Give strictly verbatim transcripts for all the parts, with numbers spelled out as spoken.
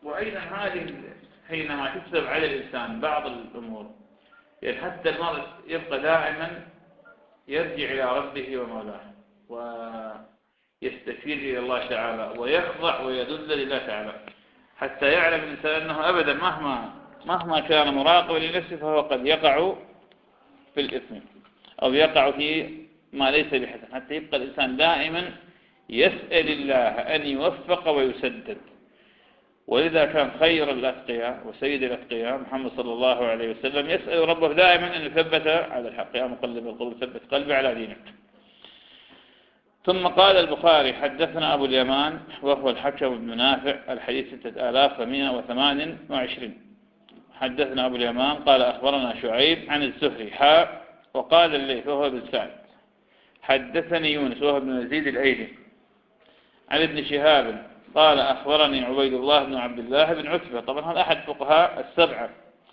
وأيضا هذه حينما تكتب على الإنسان بعض الأمور، يعني حتى المرء يبقى دائما يرجع إلى ربه ومولاه ويستكين إلى الله تعالى ويخضع ويذل لله تعالى، حتى يعلم الإنسان أنه أبدا مهما مهما كان مراقبا لنفسه فهو قد يقع في الإثم أو يقع في ما ليس بحسن، حتى يبقى الإنسان دائما يسأل الله أن يوفق ويسدد. ولذا كان خير الأتقياء وسيد الأتقياء محمد صلى الله عليه وسلم يسأل ربه دائما أن يثبت على الحق، يا مقلب القلوب ثبت قلبي على دينك. ثم قال البخاري: حدثنا أبو اليمان وهو الحكم بن نافع، الحديث ستة آلاف ومائة وثمان وعشرين. حدثنا أبو اليمان قال أخبرنا شعيب عن الزهري حاء، وقال الليث وهو بن سعد حدثني يونس وهو بن يزيد الأيلي عن ابن شهاب قال أخبرني عبيد الله بن عبد الله بن عتبة، طبعا هذا أحد فقهاء السبعة،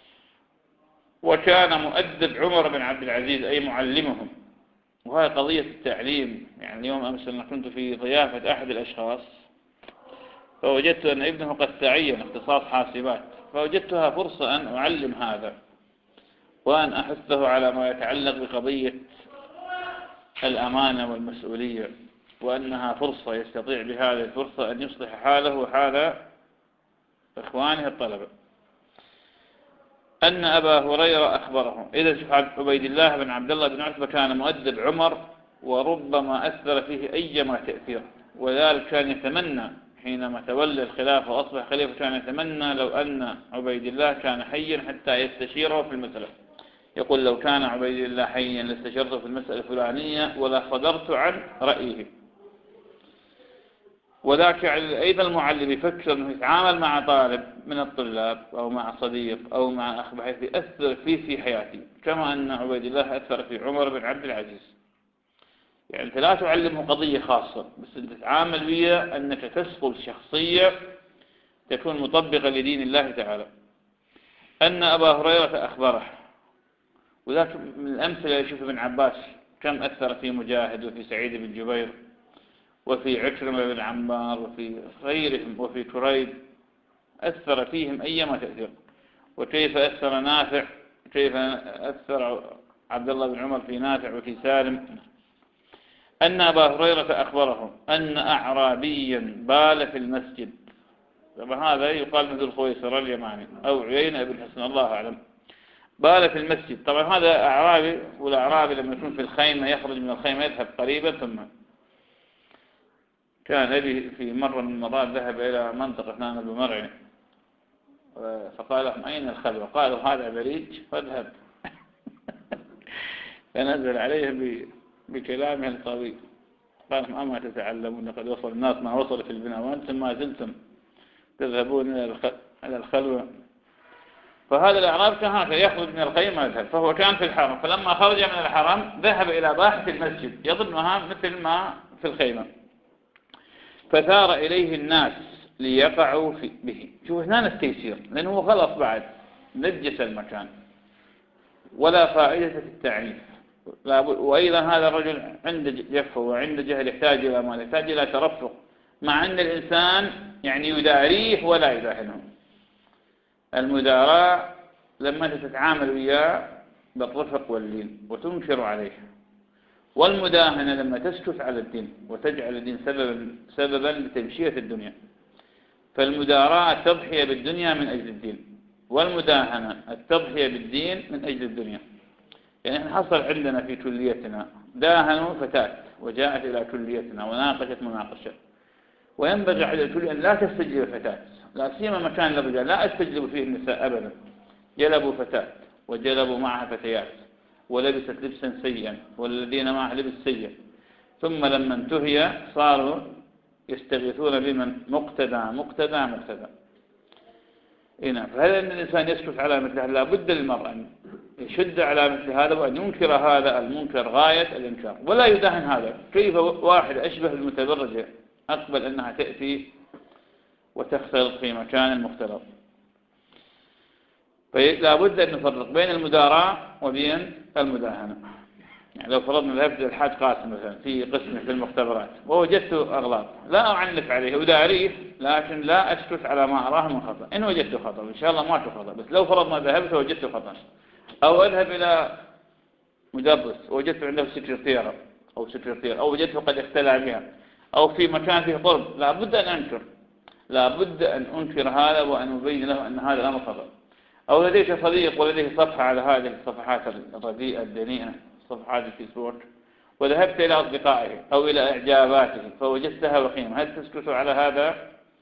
وكان مؤدب عمر بن عبد العزيز أي معلمهم. وهي قضية التعليم. يعني اليوم أمس أنا كنت في ضيافة أحد الأشخاص فوجدت أن ابنه قد تعين اختصاص حاسبات، فوجدتها فرصة أن أعلم هذا وأن أحثه على ما يتعلق بقضية الأمانة والمسؤولية، وأنها فرصة يستطيع بهذه الفرصة أن يصلح حاله وحال إخوانه الطلبة. أن أبا هريرة أخبره. إذا شوف عبيد الله بن عبد الله بن عتبة كان مؤدب عمر وربما أثر فيه أيما تأثير، وذلك كان يتمنى حينما تولى الخلافة وأصبح خليفة كان يتمنى لو أن عبيد الله كان حيا حتى يستشيره في المسألة. يقول: لو كان عبيد الله حيا لاستشرته في المسألة الفلانية ولا صدرت عن رأيه. وذاك أيضا المعلم يفكر أنه يتعامل مع طالب من الطلاب أو مع صديق أو مع أخ بحيث يأثر فيه في حياته، كما أن عبيد الله أثر في عمر بن عبد العزيز. يعني أنت لا تعلمه قضية خاصة، بس أنت تتعامل وياه أنك تسقل شخصية تكون مطبقة لدين الله تعالى. أن أبا هريرة أخبره، وذاك من الأمثلة يشوف ابن عباس كم أثر في مجاهد وفي سعيد بن جبير وفي عكرمة بن عمار وفي غيرهم وفي كريب، أثر فيهم أيما تأثير. وكيف أثر نافع، كيف أثر عبد الله بن عمر في نافع وفي سالم. أن أبا هريرة أخبره أن أعرابيا بال في المسجد. طبعا هذا يقال مثل الخويصر اليماني أو عيينة بن حسن الله أعلم. بال في المسجد. طبعا هذا أعرابي، والأعرابي لما يكون في الخيمة يخرج من الخيمة يذهب قريبا، ثم كان أبي في مرة من المرات ذهب إلى منطقة نام بمرعي فقال لهم: أين الخلوة؟ قالوا: هذا بريج فاذهب. فنزل عليهم بكلامه القوي قال لهم: أما تتعلمون لقد وصل الناس ما وصل في البناء وأنتم ما زلتم تذهبون إلى الخلوة. فهذا الأعراب كان هكذا يخرج من الخيمة ويذهب، فهو كان في الحرم، فلما خرج من الحرم ذهب إلى ضاحة المسجد يظنها مثل ما في الخيمة، فثار إليه الناس ليقعوا به. شوف هنا التيسير، لأنه خلص بعد نجس المكان ولا فائدة في التعنيف. وأيضا هذا الرجل عنده جفه وعنده جهل، يحتاج إلى ما يحتاج إلى ترفق، مع أن الإنسان يعني يداريه ولا يداهنه. المداراة لما تتعامل وياه بالرفق واللين وتنكر عليه، والمداهنة لما تسكت على الدين وتجعل الدين سببا سببا لتمشية الدنيا. فالمداراة التضحية بالدنيا من أجل الدين، والمداهنة التضحية بالدين من أجل الدنيا. يعني احنا حصل عندنا في كليتنا داهنوا فتاة وجاءت إلى كليتنا وناقشت مناقشة، وينبغي على الكل أن لا تستجلب فتاة، لا سيما مكان الرجال لا استجلب فيه النساء أبدا. جلبوا فتاة وجلبوا معها فتيات ولبست لبسا سيئا والذين معها لبس سيء، ثم لما انتهي صاروا يستغيثون بمن مقتدى مقتدى مقتدى. هنا فهذا أن الإنسان يسكت على مثل هذا، لابد للمرء أن يشد على مثل هذا وأن ينكر هذا المنكر غاية الإنكار ولا يدهن هذا. كيف واحد أشبه المتبرجة أقبل أنها تأتي وتختلط في مكان مختلط. فلا بد أن نفرق بين المداراة وبين المداهنة. يعني لو فرضنا ذهبت الحاج قاسم مثلا في قسمه في المختبرات ووجدت أغلاط، لا أعنف عليه أداريه، لكن لا أسكت على ما أراه من خطأ. إن وجدت خطأ إن شاء الله ما في خطأ، بس لو فرضنا ذهبت ووجدت خطأ، أو أذهب إلى مدرس ووجدت عنده سكرتيرة أو سكرتير، أو وجدته قد اختلع بها، أو في مكان فيه طرب، لا بد أن أنكر، لا بد أن أنكر هذا وأن أبين له أن هذا الأمر خطأ. أو لديك صديق ولديه صفحة على هذه الصفحات الرديئة الدنيئة، صفحات الفيسبوك، وذهبت إلى أصدقائه أو إلى إعجاباته فوجدتها وخيمة، هل تسكت على هذا؟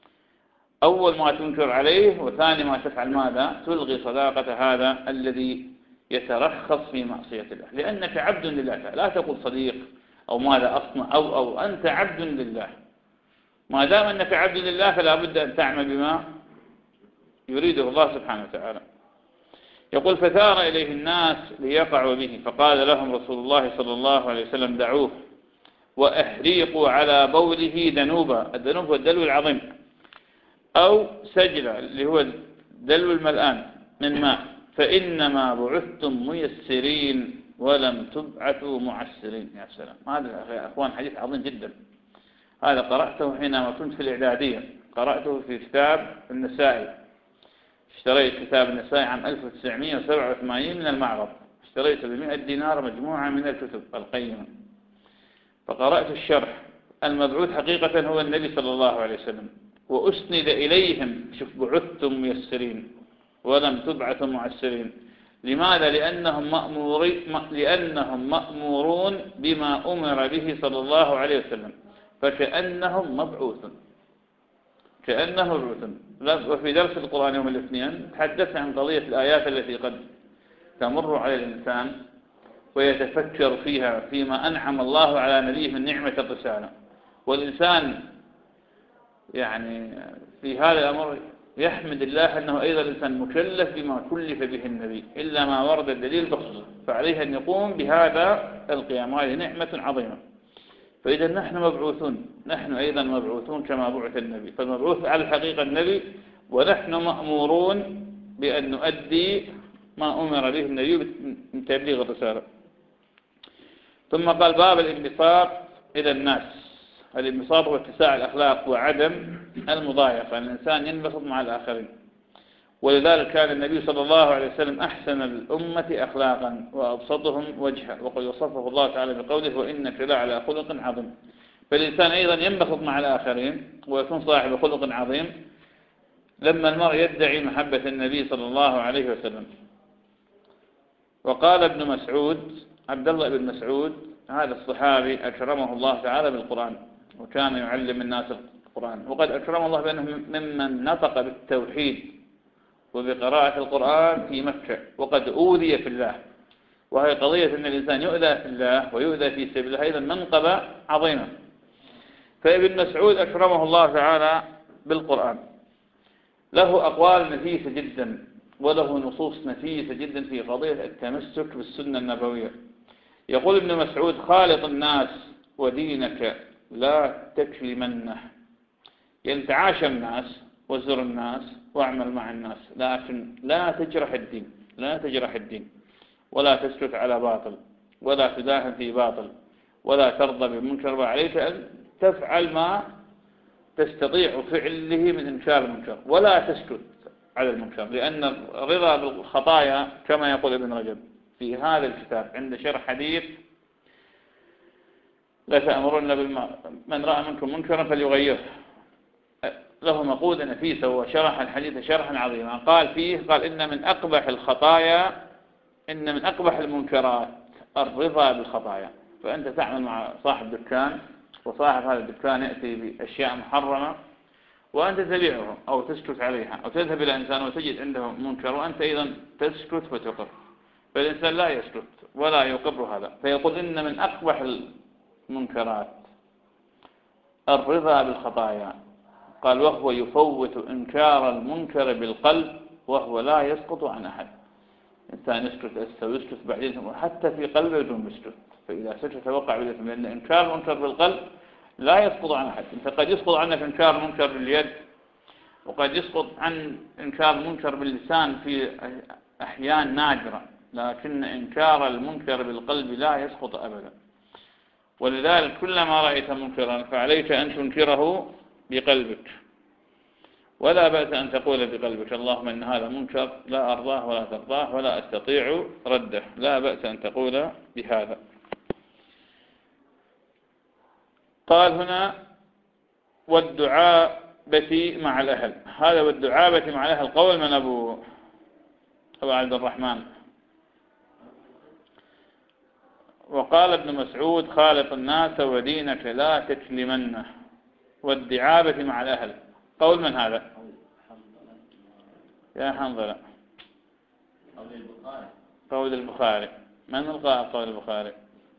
أول ما تنكر عليه، وثاني ما تفعل ماذا؟ تلغي صداقة هذا الذي يترخص في معصية الله، لأنك عبد لله. لا تقول صديق أو ماذا أصنع أو أو أنت عبد لله. ما دام أنك عبد لله فلا بد أن تعمل بما يريده الله سبحانه وتعالى. يقول فثار إليه الناس ليقعوا به، فقال لهم رسول الله صلى الله عليه وسلم دعوه وأهريقوا على بوله دنوبا. الدنوب هو الدلو العظيم، أو سجلة اللي هو الدلو الملآن من ماء، فإنما بعثتم ميسرين ولم تبعثوا معسرين. يا سلام، هذا يا أخوان حديث عظيم جدا. هذا قرأته حينما كنت في الإعدادية، قرأته في كتاب النسائي. اشتريت كتاب النسائي عام ألف وتسعمائة وسبعة وثمانين من المعرض، اشتريته بمئة دينار مجموعة من الكتب القيمة، فقرأت الشرح. المبعوث حقيقة هو النبي صلى الله عليه وسلم، وأسند إليهم. شوف، بعثتم ميسرين ولم تبعثوا معسرين. لماذا؟ لأنهم مأمورين، لأنهم مأمورون بما أمر به صلى الله عليه وسلم، فكأنهم مبعوث كأنه مبعوث. وفي درس القرآن يوم الاثنين تحدث عن قضية الآيات التي قد تمر على الإنسان ويتفكر فيها فيما أنعم الله على نبيه من نعمة الرسالة، والإنسان يعني في هذا الأمر يحمد الله أنه أيضا الإنسان مكلف بما كلف به النبي، إلا ما ورد الدليل بخصوصه، فعليه أن يقوم بهذا القيام، وهذه نعمة عظيمة. فإذا نحن مبعوثون، نحن أيضا مبعوثون كما بعث النبي، فالمبعوث على الحقيقة النبي، ونحن مأمورون بأن نؤدي ما أمر به النبي من تبليغ الرسالة. ثم قال باب الانبساط إلى الناس. الانبساط هو اتساع الأخلاق وعدم المضايقة، الإنسان ينبسط مع الآخرين. ولذلك كان النبي صلى الله عليه وسلم أحسن الأمة أخلاقا وأبسطهم وجها، وقد وصفه الله تعالى بقوله وإنك لعلى خلق عظيم. فالإنسان أيضا ينبسط مع الآخرين ويكون صاحب خلق عظيم لما المرء يدعي محبة النبي صلى الله عليه وسلم. وقال ابن مسعود، عبد الله بن مسعود هذا الصحابي أكرمه الله تعالى بالقرآن، وكان يعلم الناس القرآن، وقد أكرم الله بأنه ممن نطق بالتوحيد وبقراءة القرآن في مكة، وقد أوذي في الله. وهي قضية أن الإنسان يؤذى في الله ويؤذى في سبيل الله أيضا منقبة عظيمة. فابن مسعود أكرمه الله تعالى بالقرآن، له أقوال نفيسة جدا وله نصوص نفيسة جدا في قضية التمسك بالسنة النبوية. يقول ابن مسعود خالط الناس ودينك لا تكلمنه، يعني تعاشى الناس وزر الناس واعمل مع الناس، لكن لا تجرح الدين، لا تجرح الدين، ولا تسكت على باطل، ولا تداهن في باطل، ولا ترضى بمنكر، وعليك أن تفعل ما تستطيع فعله من إنكار المنكر، ولا تسكت على المنكر، لأن الرضا بالخطايا كما يقول ابن رجب في هذا الكتاب عند شرح حديث لا تأمرن بالمعروف من رأى منكم منكرا فليغيره، له مقودة نفيسة، وشرح الحديث شرحا عظيما. قال فيه، قال إن من أقبح الخطايا، إن من أقبح المنكرات الرضا بالخطايا. فأنت تعمل مع صاحب دكان، وصاحب هذا الدكان يأتي بأشياء محرمة وأنت تبيعها أو تسكت عليها، أو تذهب إلى إنسان وتجد عنده منكر وأنت أيضا تسكت وتقر، فالإنسان لا يسكت ولا يقر هذا. فيقول إن من أقبح المنكرات الرضا بالخطايا. قال وهو يفوت إنكار المنكر بالقلب وهو لا يسقط عن أحد. إنسان يسكت أسا ويسكت بعدين، حتى في قلبه يكون يسكت، فإذا سكت وقع بالإثم، لأن إنكار المنكر بالقلب لا يسقط عن أحد. أنت قد يسقط عنك إنكار المنكر باليد، وقد يسقط عن إنكار المنكر باللسان في أحيان نادرة، لكن إنكار المنكر بالقلب لا يسقط أبدا. ولذلك كلما رأيت منكرا فعليك أن تنكره بقلبك، ولا بأس أن تقول بقلبك اللهم إن هذا منكر لا أرضاه ولا ترضاه ولا أستطيع رده، لا بأس أن تقول بهذا. قال هنا والدعابة مع الأهل، هذا والدعابة مع الأهل قول من أبو أبو عبد الرحمن. وقال ابن مسعود خالق الناس ودينك لا تكلمنه. والدعابة مع الأهل قول من هذا يا حنظلة؟ قول البخاري. من القائل قول البخاري؟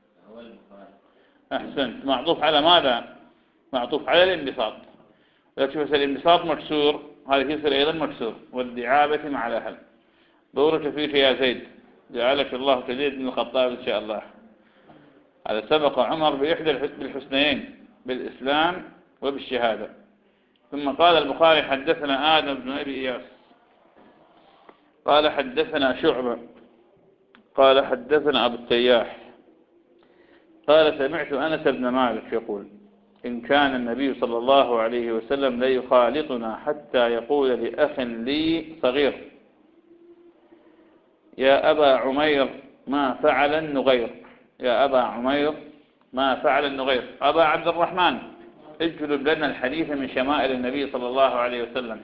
أحسنت. معطوف على ماذا؟ معطوف على الانبساط. لو تشوف الانبساط مكسور هذا يصير أيضا مكسور. والدعابة مع الأهل. دورك فيك يا زيد، جعلك الله كزيد بن الخطاب إن شاء الله. هذا سبق عمر بإحدى الحسنيين بالإسلام وبالشهادة. ثم قال البخاري حدثنا آدم بن أبي إياس قال حدثنا شعبة قال حدثنا أبو التياح قال سمعت أنس بن مالك يقول إن كان النبي صلى الله عليه وسلم ليخالطنا حتى يقول لأخ لي صغير يا أبا عمير ما فعل النغير. يا أبا عمير ما فعل النغير. أبا عبد الرحمن اجلب لنا الحديث من شمائل النبي صلى الله عليه وسلم.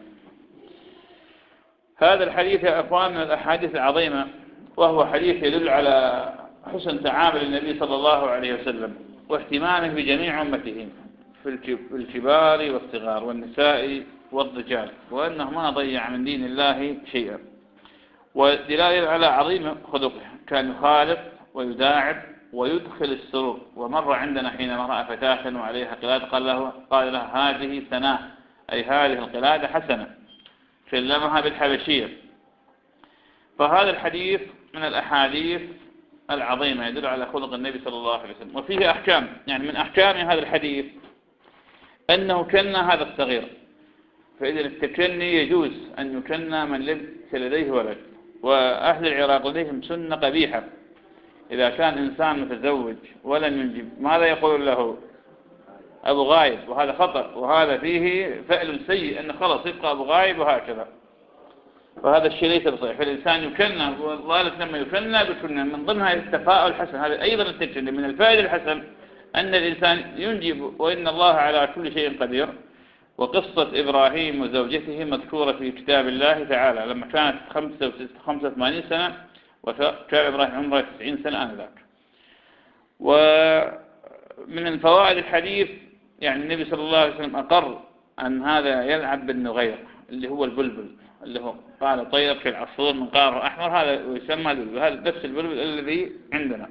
هذا الحديث يا أخوان من الأحاديث العظيمة، وهو حديث يدل على حسن تعامل النبي صلى الله عليه وسلم واهتمامه بجميع أمته في الكبار والصغار والنساء والرجال، وأنه ما ضيع من دين الله شيئا، ودلالة على عظيم خلقه. كان يخالط ويداعب ويدخل السرور. ومر عندنا حينما رأى فتاة وعليها قلادة قال له قال لها هذه سناء، أي هذه القلادة حسنة، كلمها بالحبشية. فهذا الحديث من الأحاديث العظيمة يدل على خلق النبي صلى الله عليه وسلم. وفيه أحكام، يعني من أحكام هذا الحديث أنه كنى هذا الصغير. فإذا التكني يجوز أن يكنى من ليس لديه ولد. وأهل العراق لديهم سنة قبيحة، إذا كان إنسان متزوج ولم ينجب ماذا يقول له؟ أبو غايب. وهذا خطأ، وهذا فيه فعل سيء، أنه خلاص يبقى أبو غايب وهكذا. فهذا الشيء ليس بصحيح. فالإنسان يكنى، والله لما يكنى بكنى من ضمنها التفاؤل الحسن. هذا أيضا التكني من الفائدة الحسن أن الإنسان ينجب، وإن الله على كل شيء قدير. وقصة إبراهيم وزوجته مذكورة في كتاب الله تعالى لما كانت خمسة وثمانين سنة، وكان إبراهيم عمره تسعين سنة آنذاك. ومن الفوائد الحديث يعني النبي صلى الله عليه وسلم أقر أن هذا يلعب بالنغير اللي هو البلبل، اللي هو قال طير كالعصفور من قار أحمر، هذا يسمى البلبل، هذا نفس البلبل الذي عندنا.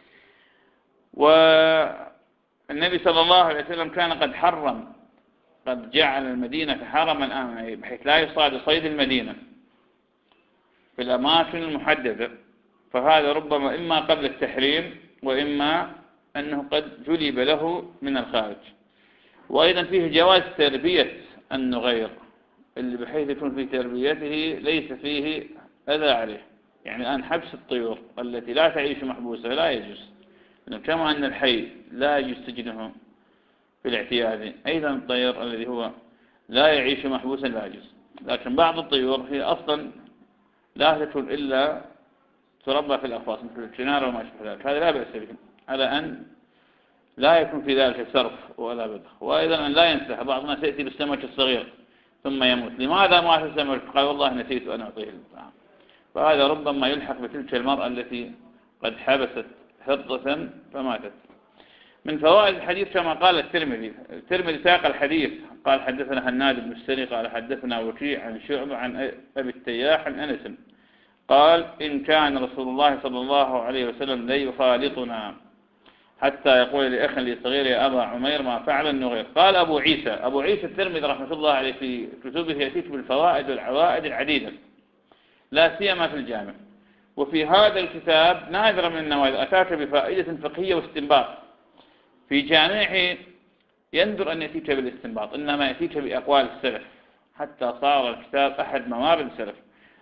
والنبي صلى الله عليه وسلم كان قد حرم، قد جعل المدينة حرما آمنا، بحيث لا يصاد صيد المدينة في الأماكن المحددة. فهذا ربما إما قبل التحريم، وإما أنه قد جلب له من الخارج. وأيضا فيه جواز تربية النغير، اللي بحيث يكون في تربيته ليس فيه أذى عليه. يعني الآن حبس الطيور التي لا تعيش محبوسة لا يجوز، كما أن الحي لا يجوز سجنه في الاعتياد، أيضا الطير الذي هو لا يعيش محبوسا لا يجوز. لكن بعض الطيور هي أصلا لا تكون إلا تربى في الأقفاص مثل الكنار وما شابه ذلك، هذا لا بأس به، على أن لا يكون في ذلك صرف ولا بذخ. وأيضا أن لا ينسح. بعض الناس يأتي بالسمك الصغير ثم يموت. لماذا ما في السمك؟ قال والله نسيت أن أعطيه الطعام. فهذا ربما يلحق بتلك المرأة التي قد حبست حرة فماتت. من فوائد الحديث كما قال الترمذي، الترمذي ساق الحديث قال حدثنا هناد بن السري قال حدثنا وكيع عن شعبة عن أبي التياح عن أنس قال إن كان رسول الله صلى الله عليه وسلم ليخالطنا حتى يقول لأخ لي صغير يا أبا عمير ما فعل النغير. قال أبو عيسى، أبو عيسى الترمذي رحمة الله عليه في كتبه يأتيك بالفوائد والعوائد العديدة، لا سيما في الجامع. وفي هذا الكتاب نادرا من النوادر أتاك بفائدة فقهية واستنباط. في جامعه يندر أن يأتيك بالاستنباط، إنما يأتيك بأقوال السلف، حتى صار الكتاب أحد موارد السلف.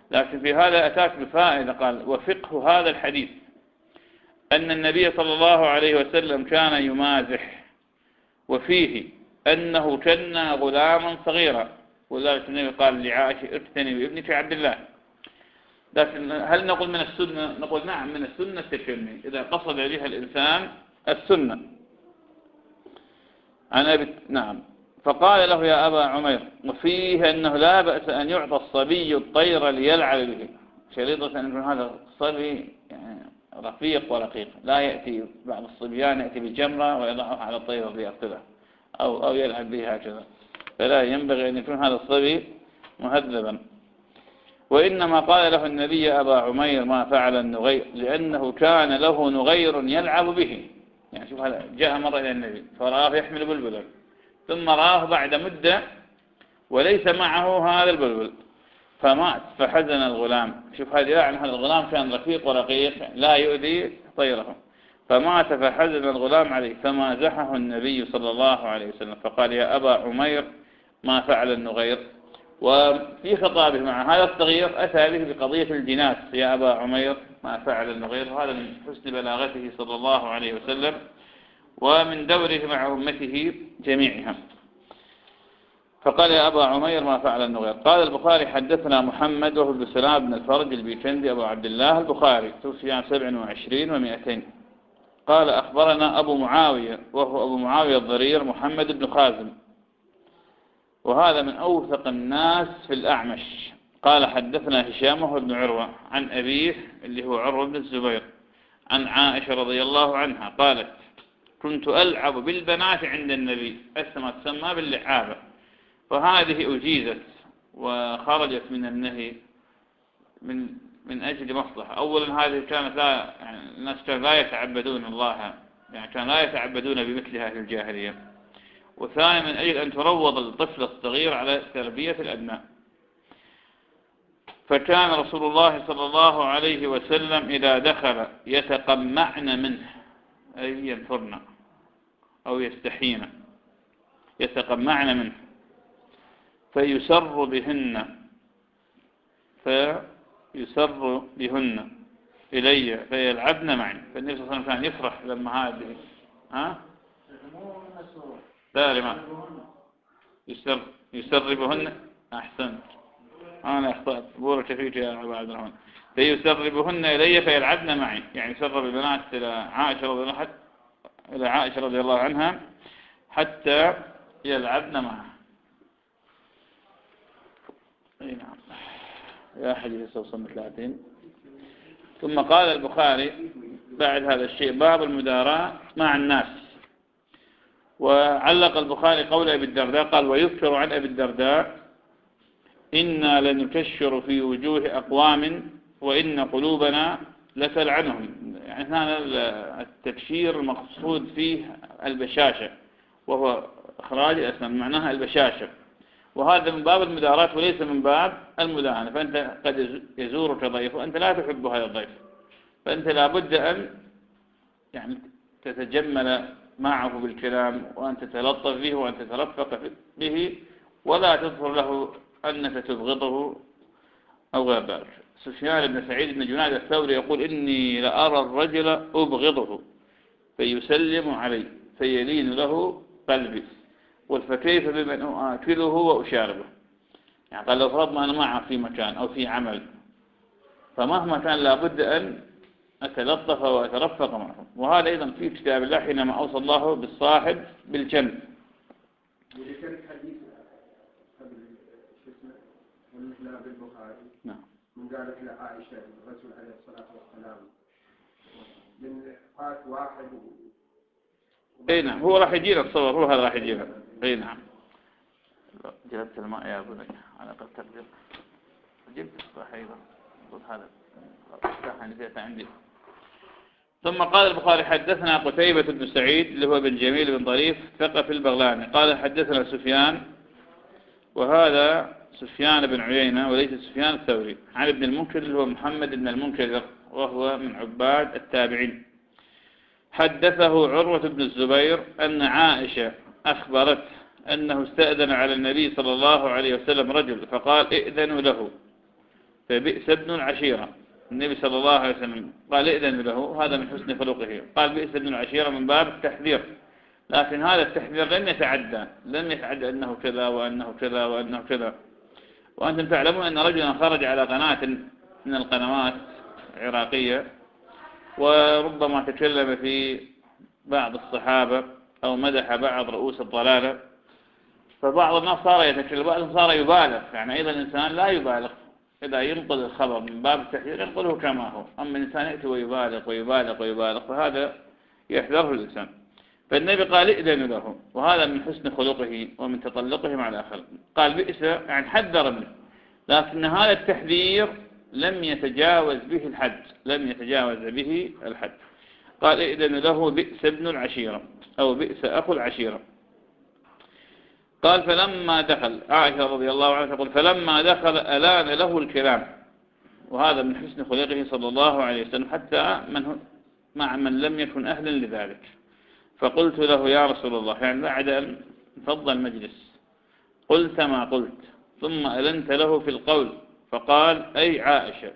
لكن في هذا أتاك بفائدة، قال وفقه هذا الحديث أن النبي صلى الله عليه وسلم كان يمازح، وفيه أنه كنا غلاما صغيرا، ولذلك النبي قال لعائشة افتني بابنك عبد الله. لكن هل نقول من السنة؟ نقول نعم من السنة التشني إذا قصد بها الإنسان السنة. عن أبي نعم. فقال له يا أبا عمير وفيه أنه لا بأس أن يعطى الصبي الطير ليلعب به، شريطة أن هذا الصبي يعني رفيق ورقيق، لا يأتي بعض الصبيان يأتي بالجمرة ويضعها على الطير ليقتله أو, أو يلعب به هكذا، فلا ينبغي أن يكون هذا الصبي مهذبا. وإنما قال له النبي يا أبا عمير ما فعل النغير لأنه كان له نغير يلعب به. يعني شوف هذا جاء مرة إلى النبي فرآه يحمل بلبلا، ثم رآه بعد مدة وليس معه هذا البلبل فمات فحزن الغلام. شوف هذا يعني هذا الغلام كان رفيق ورقيق لا يؤذي طيره، فمات فحزن الغلام عليه، فمازحه النبي صلى الله عليه وسلم فقال يا أبا عمير ما فعل النغير. وفي خطابه مع هذا الصغير أتى به بقضية الجناس، يا أبا عمير ما فعل النغير، وهذا من حسن بلاغته صلى الله عليه وسلم ومن دوره مع أمته جميعها. فقال يا أبا عمير ما فعل النغير. قال البخاري حدثنا محمد وهو بن سلام بن الفرج البيكندي أبو عبد الله البخاري توفي عام سبع وعشرين ومئتين. قال أخبرنا أبو معاوية وهو أبو معاوية الضرير محمد بن خازم، وهذا من أوثق الناس في الأعمش. قال حدثنا هشام وهو ابن عروة عن أبيه اللي هو عروة بن الزبير عن عائشة رضي الله عنها قالت كنت ألعب بالبنات عند النبي، أسمى تسمى باللعابة، فهذه أجيزت وخرجت من النهي من من أجل مصلحة. أولا هذه كانت لا يعني الناس كانوا لا يتعبدون الله، يعني كانوا لا يتعبدون بمثلها في الجاهلية. وثانيا من أجل أن تروض الطفل الصغير على تربية الأبناء. فكان رسول الله صلى الله عليه وسلم إذا دخل يتقمعن منه أي ينفرن أو يستحين، يتقمعن منه فيسر بهن فيسر بهن إلي فيلعبن معي. فالنبي صلى الله عليه وسلم كان يفرح لما هذه ها لا لما يسر يسربهن. أحسن أنا أخطأت بورك فيك يا أبا عبد الرحمن. فيسربهن إلي فيلعبن معي، يعني سرب البنات إلى عائشة رضي الله إلى عائشة رضي الله عنها حتى يلعبن معه. أي نعم يا حديث وصلنا ثلاثين. ثم قال البخاري بعد هذا الشيء باب المداراة مع الناس. وعلق البخاري قول أبي الدرداء قال ويذكر عن أبي الدرداء إنا لنكشر في وجوه أقوام وإن قلوبنا لتلعنهم. يعني هنا التكشير المقصود فيه البشاشة، وهو إخراج الأسنان معناها البشاشة، وهذا من باب المداراة وليس من باب المداهنة. فأنت قد يزورك ضيف وأنت لا تحب هذا الضيف، فأنت لابد أن يعني تتجمل معه بالكلام وأن تتلطف به وأن تترفق به، ولا تظهر له أنك تبغضه أو غير ذلك. سفيان بن سعيد بن جناد الثوري يقول إني لأرى الرجل أبغضه فيسلم علي فيلين له قلبي، قل فكيف بمن آكله وأشاربه. يعني قال لو فرضنا أنا معه في مكان أو في عمل فمهما كان لابد أن أتلطف وأترفق معه. وهذا أيضا في كتاب الله حينما أوصى الله بالصاحب بالجنب. نعم. من قالت لعائشة الرسول عليه الصلاة والسلام من فات واحد و... اي نعم هو راح يجينا الصور، هو هذا راح يجينا. اي نعم جلبت الماء يا بني على قد تقدر جبت الصباح ايضا هذا افتحها نسيت عندي. ثم قال البخاري حدثنا قتيبة بن سعيد اللي هو بن جميل بن ظريف ثقة البغلاني قال حدثنا سفيان، وهذا سفيان بن عيينة وليس سفيان الثوري، عن ابن المنكدر اللي هو محمد بن المنكدر وهو من عباد التابعين. حدثه عروة بن الزبير أن عائشة أخبرت أنه استأذن على النبي صلى الله عليه وسلم رجل فقال ائذنوا له، فبئس ابن العشيرة. النبي صلى الله عليه وسلم قال ائذن له، هذا من حسن خلقه، قال بئس ابن العشيرة من باب التحذير، لكن هذا التحذير لم يتعدى لم يتعدى أنه كذا وأنه كذا وأنه كذا. وأنتم تعلمون أن رجلا خرج على قناة من القنوات العراقية وربما تكلم في بعض الصحابة أو مدح بعض رؤوس الضلالة، فبعض الناس صار يتكلم، بعضهم صار يبالغ. يعني أيضا الإنسان لا يبالغ إذا ينقل الخبر من باب التحذير ينقله كما هو، أما الإنسان يأتي ويبالغ ويبالغ ويبالغ فهذا يحذره الإنسان. فالنبي قال ائذن له، وهذا من حسن خلقه ومن تطلقه مع الآخر. قال بئس يعني حذر منه، لكن هذا التحذير لم يتجاوز به الحد لم يتجاوز به الحد. قال ائذن له بئس ابن العشيرة أو بئس أخو العشيرة. قال فلما دخل، عائشة رضي الله عنها تقول فلما دخل ألان له الكلام، وهذا من حسن خلقه صلى الله عليه وسلم حتى من مع من لم يكن أهلا لذلك. فقلت له يا رسول الله، يعني بعد أن فض المجلس، قلت ما قلت، ثم ألنت له في القول فقال أي عائشة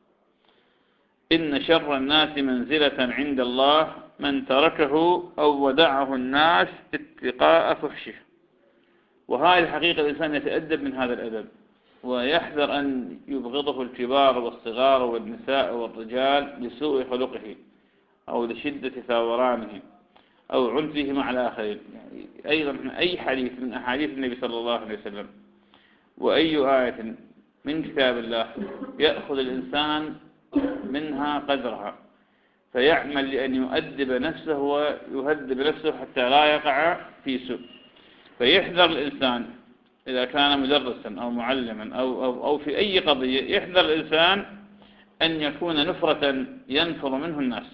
إن شر الناس منزلة عند الله من تركه أو ودعه الناس اتقاء فحشه. وهذه الحقيقة الإنسان يتأدب من هذا الأدب ويحذر أن يبغضه الكبار والصغار والنساء والرجال لسوء خلقه أو لشدة ثورانه أو عنفه مع الآخرين. يعني أيضا من أي حديث من أحاديث النبي صلى الله عليه وسلم وأي آية من كتاب الله يأخذ الإنسان منها قدرها فيعمل لأن يؤدب نفسه ويهذب نفسه حتى لا يقع في سوء. فيحذر الإنسان إذا كان مدرسا أو معلما أو, أو, أو في أي قضية، يحذر الإنسان أن يكون نفرة ينفر منه الناس.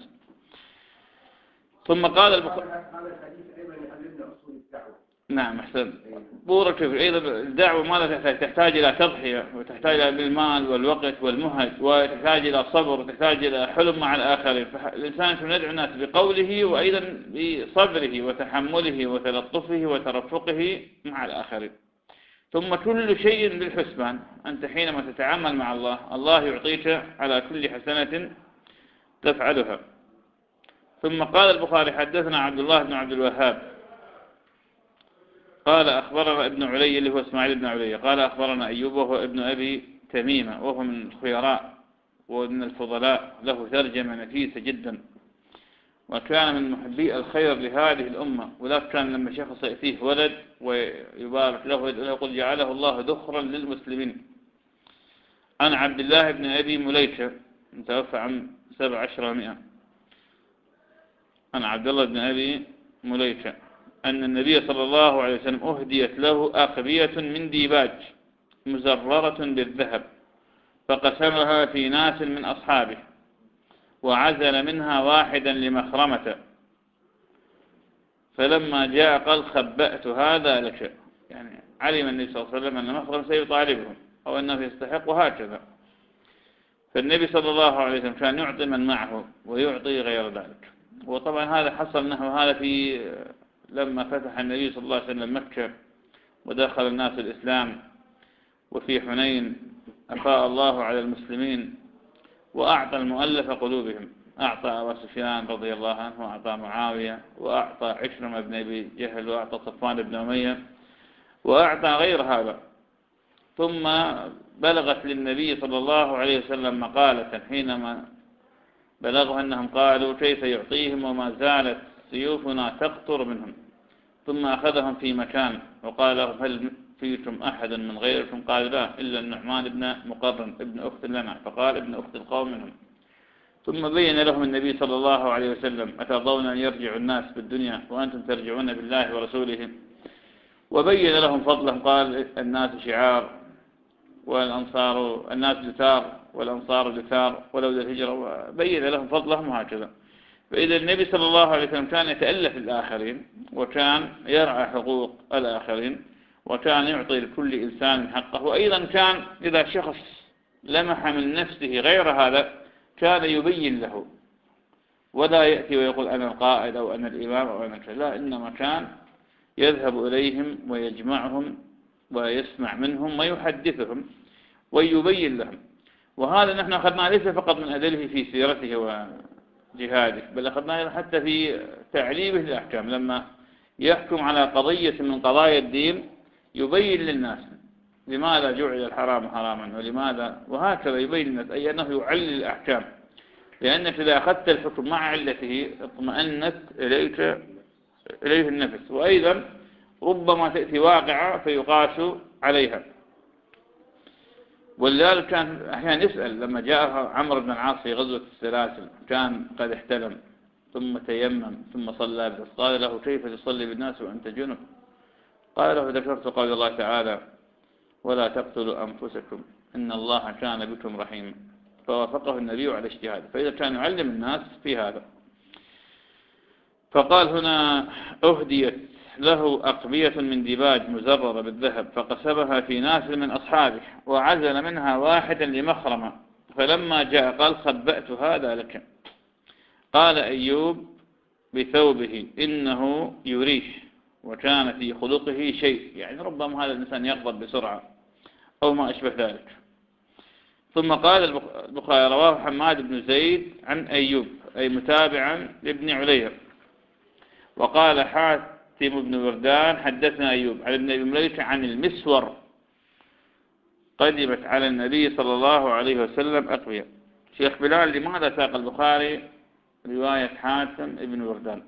ثم قال البخاري هذا الحديث أيضا يعلمنا أصول الدعوة. نعم أحسن. بورك أيضا الدعوة ماذا تحتاج؟ تحتاج إلى تضحية، وتحتاج إلى بالمال والوقت والمهج، وتحتاج إلى صبر، وتحتاج إلى حلم مع الآخرين. فالإنسان يدعو الناس بقوله وأيضا بصبره وتحمله وتلطفه وترفقه مع الآخرين. ثم كل شيء بالحسبان، أنت حينما تتعامل مع الله الله يعطيك على كل حسنة تفعلها. ثم قال البخاري حدثنا عبد الله بن عبد الوهاب قال أخبرنا ابن علي اللي هو اسماعيل بن علي قال أخبرنا أيوب وهو ابن أبي تميمة وهو من الخيراء ومن الفضلاء، له ترجمة نفيسة جدا، وكان من محبي الخير لهذه الأمة. ولكن كان لما شخص يأتيه ولد ويبارك له يقول جعله الله ذخرا للمسلمين. عن عبد الله بن أبي مليكة متوفى عام سبع عشر ومئة، عن عبد الله بن أبي مليكة أن النبي صلى الله عليه وسلم أهديت له أقبية من ديباج مزررة بالذهب، فقسمها في ناس من أصحابه وعزل منها واحدا لمخرمة، فلما جاء قال خبأت هذا لك. يعني علم النبي صلى الله عليه وسلم أن مخرم سيطالبهم أو أنه يستحق هكذا. فالنبي صلى الله عليه وسلم كان يعطي من معه ويعطي غير ذلك. وطبعا هذا حصل نحو هذا في لما فتح النبي صلى الله عليه وسلم مكة ودخل الناس الإسلام، وفي حنين أفاء الله على المسلمين وأعطى المؤلف قلوبهم، أعطى أبا سفيان رضي الله عنه وأعطى معاوية وأعطى عكرمة بن أبي جهل وأعطى صفوان بن أمية وأعطى غير هذا. ثم بلغت للنبي صلى الله عليه وسلم مقالة حينما بلغوا أنهم قالوا كيف يعطيهم وما زالت سيوفنا تقطر منهم. ثم أخذهم في مكان وقال لهم هل فيكم أحد من غيركم؟ قال لا إلا النعمان بن مقرن ابن أخت لنا، فقال ابن أخت القوم منهم. ثم بين لهم النبي صلى الله عليه وسلم أترضون أن يرجع الناس بالدنيا وأنتم ترجعون بالله ورسوله؟ وبين لهم فضلهم، قال الناس شعار والأنصار الناس جثار والأنصار جثار ولولا الهجرة، وبين لهم فضلهم وهكذا. فإذا النبي صلى الله عليه وسلم كان يتألف الآخرين وكان يرعى حقوق الآخرين وكان يعطي لكل إنسان حقه. وأيضا كان إذا شخص لمح من نفسه غير هذا كان يبين له، ولا يأتي ويقول أنا القائد أو أنا الإمام أو أنا كذا، لا، إنما كان يذهب إليهم ويجمعهم ويسمع منهم ويحدثهم ويبين لهم. وهذا نحن أخذناه ليس فقط من أدله في سيرته وجهاده، بل أخذناه حتى في تعليمه للأحكام، لما يحكم على قضية من قضايا الدين يبين للناس لماذا جعل الحرام حراما ولماذا، وهكذا يبين للناس، أي أنه يعلل الأحكام، لأنك إذا أخذت الحكم مع علته اطمأنت إليك إليه النفس، وأيضا ربما تأتي واقعة فيقاس عليها. ولذلك كان أحيانا يسأل لما جاء عمرو بن العاص في غزوة السلاسل، كان قد احتلم ثم تيمم ثم صلى بس، قال له كيف تصلي بالناس وأنت جنب؟ قال له ذكرت قول الله تعالى ولا تقتلوا أنفسكم إن الله كان بكم رحيما، فوافقه النبي على اجتهاده، فإذا كان يعلم الناس في هذا. فقال هنا أهديت له أقبية من ديباج مزررة بالذهب فقسمها في ناس من أصحابه وعزل منها واحدا لمخرمة، فلما جاء قال خبأت هذا لك. قال أيوب بثوبه إنه يريش وكان في خلقه شيء، يعني ربما هذا الإنسان يغضب بسرعة أو ما أشبه ذلك. ثم قال البخاري رواه حماد بن زيد عن أيوب أي متابعا لابن عليا. وقال حاتم بن وردان حدثنا أيوب عن ابن أبي مليكة عن المسور قدمت على النبي صلى الله عليه وسلم أقوياء. شيخ بلال لماذا ساق البخاري رواية حاتم بن وردان؟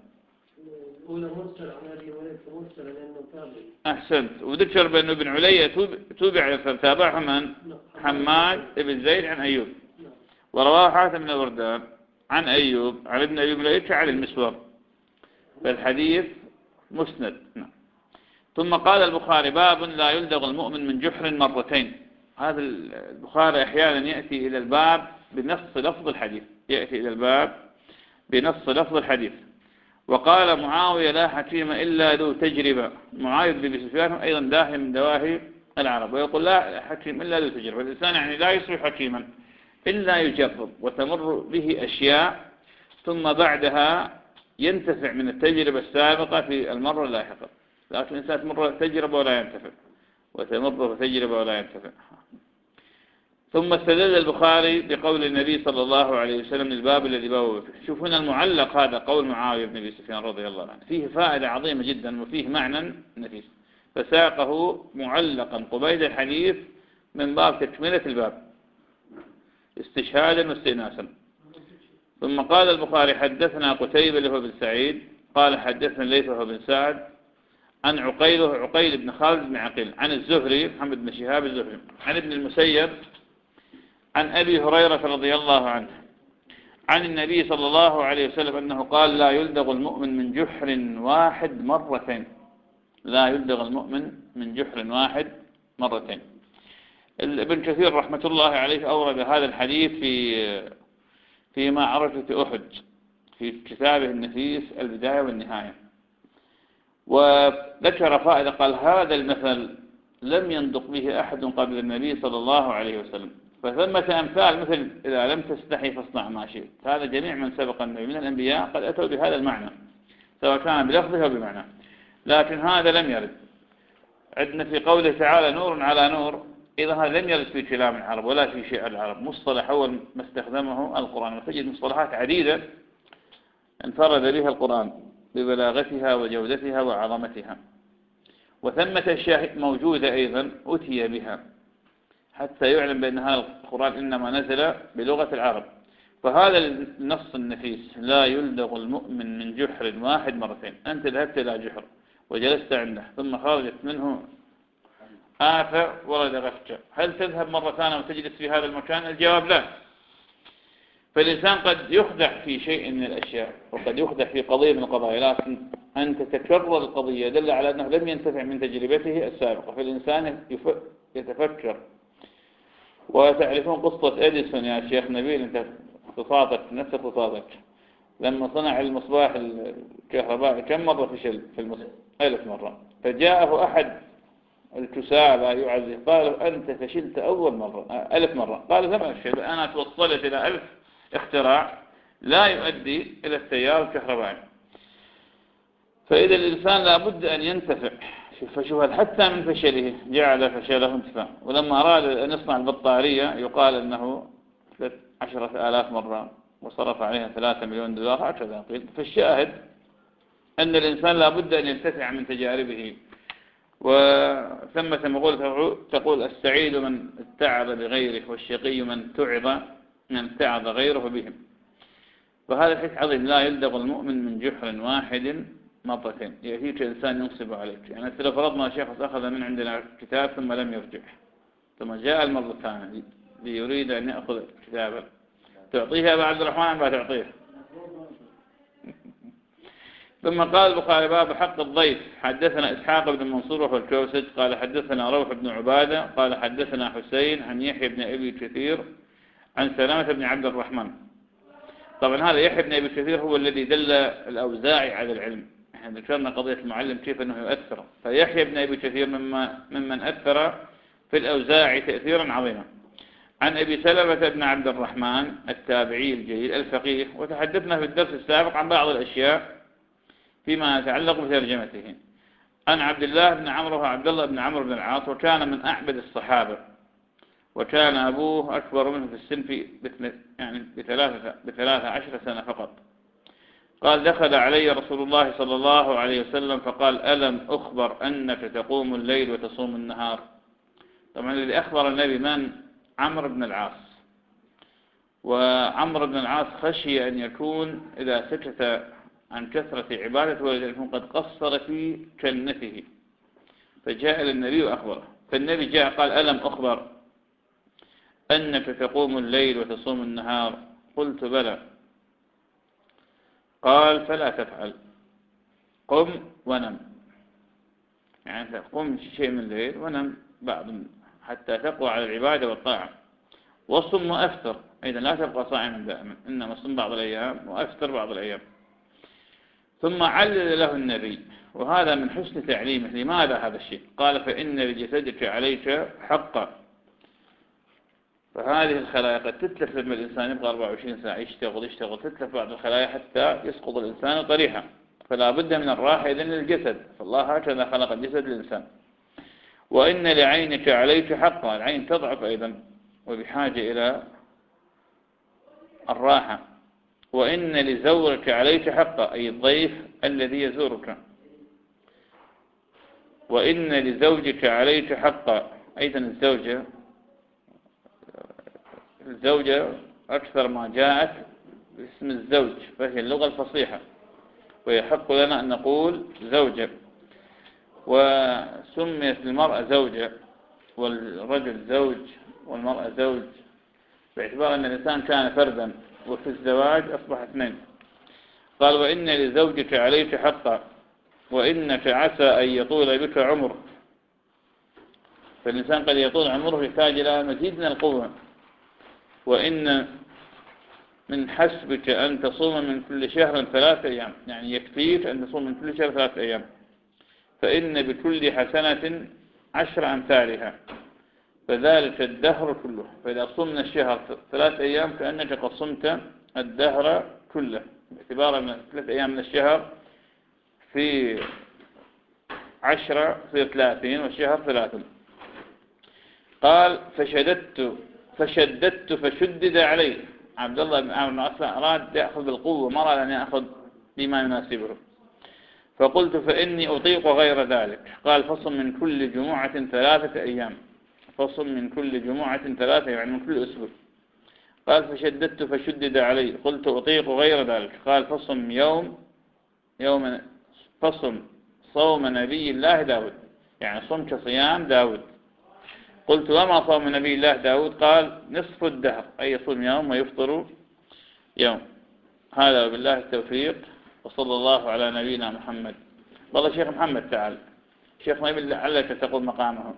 أحسنت. وذكر بأن ابن عليا توبع تابعه من؟ حماد بن زيد عن أيوب، ورواه حاتم بن وردان عن أيوب عن ابن أبي مليكة عن المسور، فالحديث مسند. ثم قال البخاري باب لا يلدغ المؤمن من جحر مرتين. هذا البخاري أحيانا يأتي إلى الباب بنص لفظ الحديث، يأتي إلى الباب بنص لفظ الحديث. وقال معاوية لا حكيم إلا ذو تجربة. معاوية بن سفيان أيضا داهي من دواهي العرب، ويقول لا حكيم إلا ذو تجربة. الإنسان يعني لا يصبح حكيما إلا يجرب وتمر به أشياء ثم بعدها ينتفع من التجربة السابقة في المرة اللاحقة. لكن الإنسان تمر تجربة ولا ينتفع، وتمر تجربة ولا ينتفع. ثم استدل البخاري بقول النبي صلى الله عليه وسلم الباب الذي بابه فيه. شوف هنا المعلق هذا قول معاوية بن أبي سفيان رضي الله عنه فيه فائدة عظيمة جدا وفيه معنى نفيس، فساقه معلقا قبيل الحديث من باب تكملة الباب استشهادا واستئناسا. ثم قال البخاري حدثنا قتيبة اللي هو بن سعيد قال حدثنا ليث وهو بن سعد عن عقيله عقيل بن خالد بن عقيل عن الزهري محمد بن شهاب الزهري عن ابن المسيب عن أبي هريرة رضي الله عنه عن النبي صلى الله عليه وسلم أنه قال لا يلدغ المؤمن من جحر واحد مرتين. لا يلدغ المؤمن من جحر واحد مرتين. ابن كثير رحمة الله عليه أورد هذا الحديث في في معركة أحد في كتابه النفيس البداية والنهاية، وذكر فائدة قال هذا المثل لم ينطق به أحد قبل النبي صلى الله عليه وسلم، فثمة أمثال مثل إذا لم تستحي فاصنع ما شئت. هذا جميع من سبق النبي من الأنبياء قد أتوا بهذا المعنى سواء كان بلفظه أو بمعنى، لكن هذا لم يرد. عندنا في قوله تعالى نور على نور، إذا هذا لم يرد في كلام العرب ولا في شيء العرب، مصطلح أول ما استخدمه القرآن، وتجد مصطلحات عديدة انفرد بها القرآن ببلاغتها وجودتها وعظمتها، وثمة أشياء موجودة أيضا أتي بها حتى يعلم بأن هذا القرآن إنما نزل بلغة العرب. فهذا النص النفيس لا يلدغ المؤمن من جحر واحد مرتين. أنت ذهبت إلى جحر وجلست عنده ثم خرجت منه آفة ولدغتك، هل تذهب مرة ثانية وتجلس في هذا المكان؟ الجواب لا. فالإنسان قد يخدع في شيء من الأشياء وقد يخدع في قضية من القضايا، لكن أن تتكرر القضية دل على أنه لم ينتفع من تجربته السابقة. فالإنسان يتفكر. وتعرفون قصة إديسون يا شيخ نبيل، أنت اقتصادك نفس اقتصادك لما صنع المصباح الكهربائي كم مرة فشل في المصباح؟ ألف مرة. فجاءه أحد الكسالى يعزي قال أنت فشلت أول مرة ألف مرة. قال ثم أفشل، أنا توصلت إلى ألف اختراع لا يؤدي إلى التيار الكهربائي. فإذا الإنسان لابد أن ينتفع. فشوف حتى من فشله جعل فشله انتفاع. ولما أراد أن يصنع البطارية يقال أنه عشرة آلاف مرة وصرف عليها ثلاثة مليون دولار هكذا قيل. فالشاهد أن الإنسان لابد أن ينتفع من تجاربه. وثمة مقولة تقول السعيد من اتعظ بغيره والشقي من تعظ من اتعظ غيره بهم. فهذا الحديث عظيم. لا يلدغ المؤمن من جحر واحد مرتين. يأتيك إنسان ينصب عليك. يعني لو فرضنا شخص أخذ من عندنا كتاب ثم لم يرجع ثم جاء المرة الثانية ليريد أن يأخذ كتابا تعطيها أبا عبد الرحمن ما تعطيه. ثم قال البخاري باب حق الضيف. حدثنا إسحاق بن منصور وهو الكوسج قال حدثنا روح بن عبادة قال حدثنا حسين عن يحيى بن أبي كثير عن سلامة بن عبد الرحمن. طبعا هذا يحيى بن أبي كثير هو الذي دل الأوزاعي على العلم. احنا ذكرنا قضية المعلم كيف أنه يؤثر. فيحيى بن أبي كثير مما ممن أثر في الأوزاعي تأثيرا عظيما. عن أبي سلمة بن عبد الرحمن التابعي الجليل الفقيه. وتحدثنا في الدرس السابق عن بعض الأشياء فيما يتعلق بترجمته. عن عبد الله بن عمرو وعبد الله بن عمرو بن العاص وكان من أعبد الصحابة وكان أبوه أكبر منه في السن في يعني بثلاثة, بثلاثة عشر سنة فقط. قال دخل علي رسول الله صلى الله عليه وسلم فقال ألم أخبر أنك تقوم الليل وتصوم النهار. طبعا الذي أخبر النبي من؟ عمرو بن العاص. وعمرو بن العاص خشي أن يكون إذا سكت عن كثرة عبادته ولكن قد قصر في جنته فجاء للنبي وأخبره. فالنبي جاء قال ألم أخبر أنك تقوم الليل وتصوم النهار. قلت بلى. قال فلا تفعل قم ونم. يعني قم شيء من الليل ونم بعض حتى تقوى على العبادة والطاعة. وصم وأفطر أيضا لا تبقى صائما دائما إنما صم بعض الأيام وأفطر بعض الأيام. ثم علل له النبي وهذا من حسن تعليمه. لماذا هذا الشيء؟ قال فإن لجسدك عليك حقا. فهذه الخلايا قد تتلف لما الإنسان يبقى أربعة وعشرين ساعة يشتغل يشتغل تتلف بعض الخلايا حتى يسقط الإنسان طريحا. فلا بد من الراحة إذن للجسد. فالله هكذا خلق الجسد للإنسان. وإن لعينك عليك حقا. العين تضعف أيضا وبحاجة إلى الراحة. وإن لزورك عليك حقا أي الضيف الذي يزورك. وإن لزوجك عليك حقا أيضا الزوجة. الزوجة أكثر ما جاءت باسم الزوج فهي اللغة الفصيحة ويحق لنا أن نقول زوجة. وسميت المرأة زوجة والرجل زوج والمرأة زوج باعتبار أن الإنسان كان فردا وفي الزواج أصبح اثنين. قال وإن لزوجك عليك حقا وإنك عسى أن يطول بك عمر. فالإنسان قد يطول عمره يحتاج إلى مزيد من القوة. وإن من حسبك أن تصوم من كل شهر ثلاثة أيام. يعني يكفيك أن تصوم من كل شهر ثلاثة أيام. فإن بكل حسنة عشر أمثالها فذلك الدهر كله. فإذا صمنا الشهر ثلاث أيام كأنك قد صمت الدهر كله باعتبار أن ثلاث أيام من الشهر في عشرة في ثلاثين والشهر ثلاثين. قال فشددت فشددت فشدد عليه. عبد الله بن عمرو بن العاص أراد يأخذ بالقوة ما أراد أن يأخذ بما يناسبه. فقلت فإني أطيق غير ذلك. قال فصم من كل جمعة ثلاثة أيام. فصم من كل جمعة ثلاثة يعني من كل أسبوع. قال فشددت فشدد علي. قلت أطيق غير ذلك. قال فصم يوم يوم فصم صوم نبي الله داود. يعني صم كصيام داود. قلت وما صوم نبي الله داود؟ قال نصف الدهر أي يصوم يوم ويفطر يوم. هذا بالله التوفيق وصلى الله على نبينا محمد. والله شيخ محمد تعال شيخ ما يبي عليك تقول مقامه.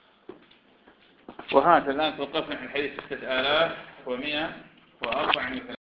وهذا الآن توقفنا عن حديث ستة آلاف ومئة وأربعة وثلاثين.